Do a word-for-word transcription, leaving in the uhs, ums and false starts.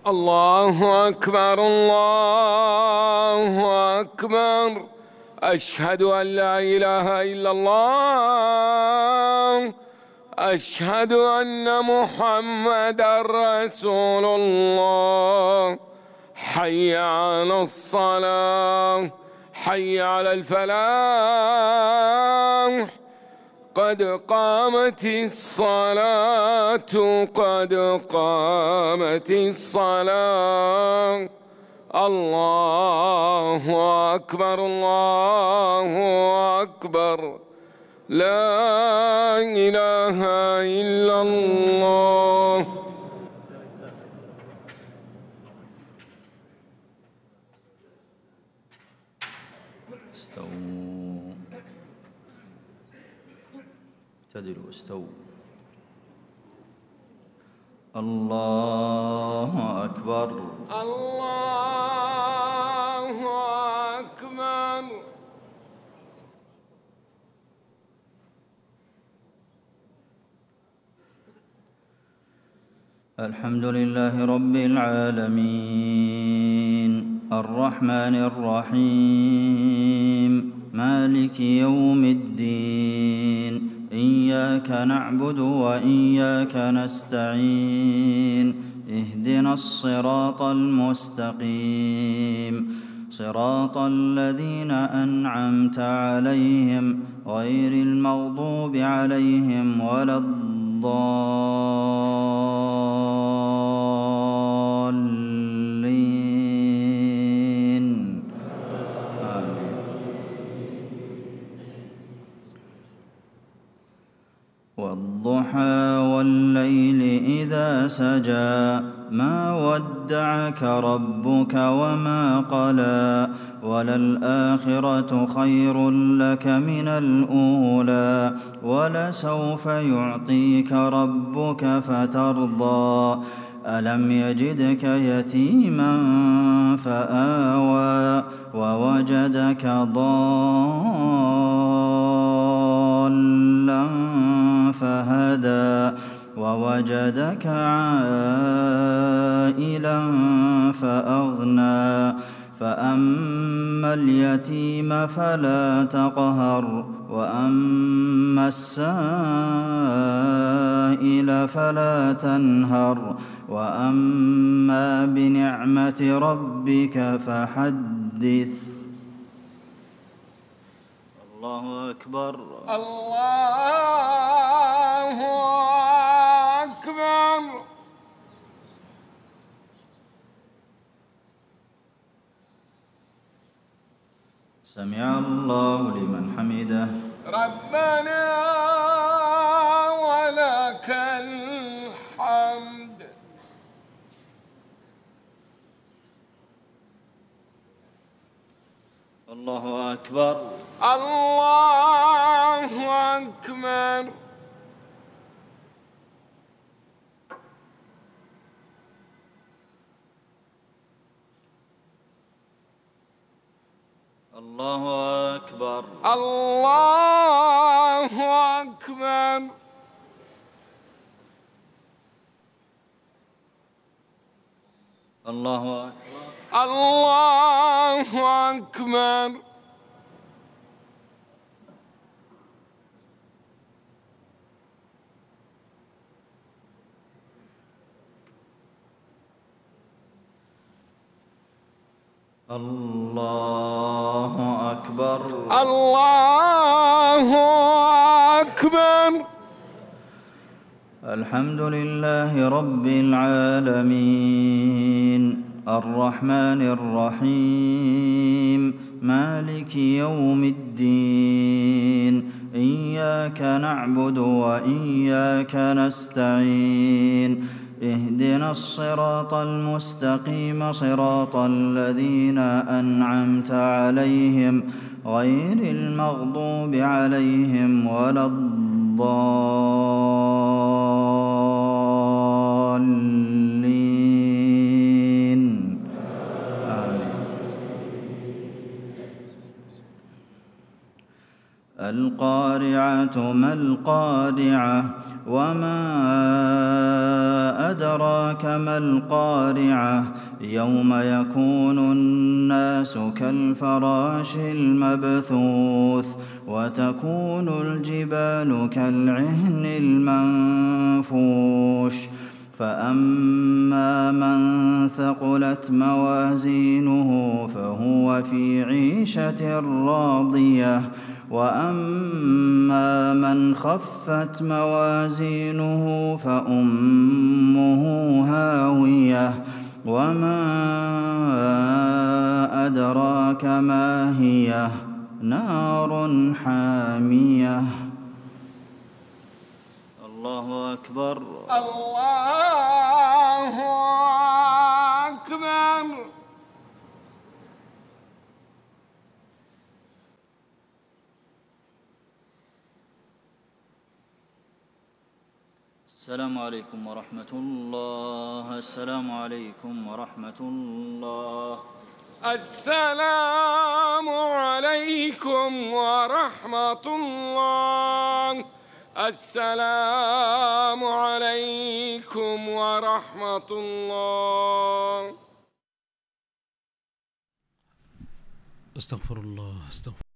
الله أكبر الله أكبر. أشهد أن لا إله إلا الله. أشهد أن محمدًا رسول الله. حي على الصلاة، حي على الفلاح. قد قامت الصلاة، قد قامت الصلاة. الله أكبر الله أكبر. لا إله إلا الله. استووا، اعتدلوا، استووا. الله أكبر الله أكبر. الحمد لله رب العالمين الرحمن الرحيم مالك يوم الدين. إياك نعبد وإياك نستعين. اهدنا الصراط المستقيم، صراط الذين أنعمت عليهم غير المغضوب عليهم ولا الضالين. آمين. والضحى والليل إذا سجى ما ودعك ربك وما قلى. وللآخرة خير لك من الأولى، ولسوف يعطيك ربك فترضى. ألم يجدك يتيما فآوى، ووجدك ضالا فهدى، ووجدك عائلا فأغنى. فأما اليتيم فلا تقهر، وأما السائل فلا تنهر، وأما بنعمة ربك فحدث. الله أكبر الله أكبر. سمع الله لمن حمده. ربنا ولك الحمد. الله أكبر الله أكبر. الله أكبر الله أكبر. الله أكبر الله أكبر. الله أكبر الله أكبر. الحمد لله رب العالمين الرحمن الرحيم مالك يوم الدين. إياك نعبد وإياك نستعين. اهدنا الصراط المستقيم، صراط الذين أنعمت عليهم غير المغضوب عليهم ولا الضالين. آمين. القارعة ما القارعة، وما أدراك ما القارعة يوم يكون الناس كالفراش المبثوث وتكون الجبال كالعهن المنفوش فأما من ثقلت موازينه فهو في عيشة راضية وأما من خفت موازينه فأمه هاوية وما أدراك ما هي نار حامية. الله أكبر. الله أكبر. السلام عليكم ورحمة الله. السلام عليكم ورحمة الله. السلام عليكم ورحمة الله. السلام عليكم ورحمة الله. استغفر الله استغفر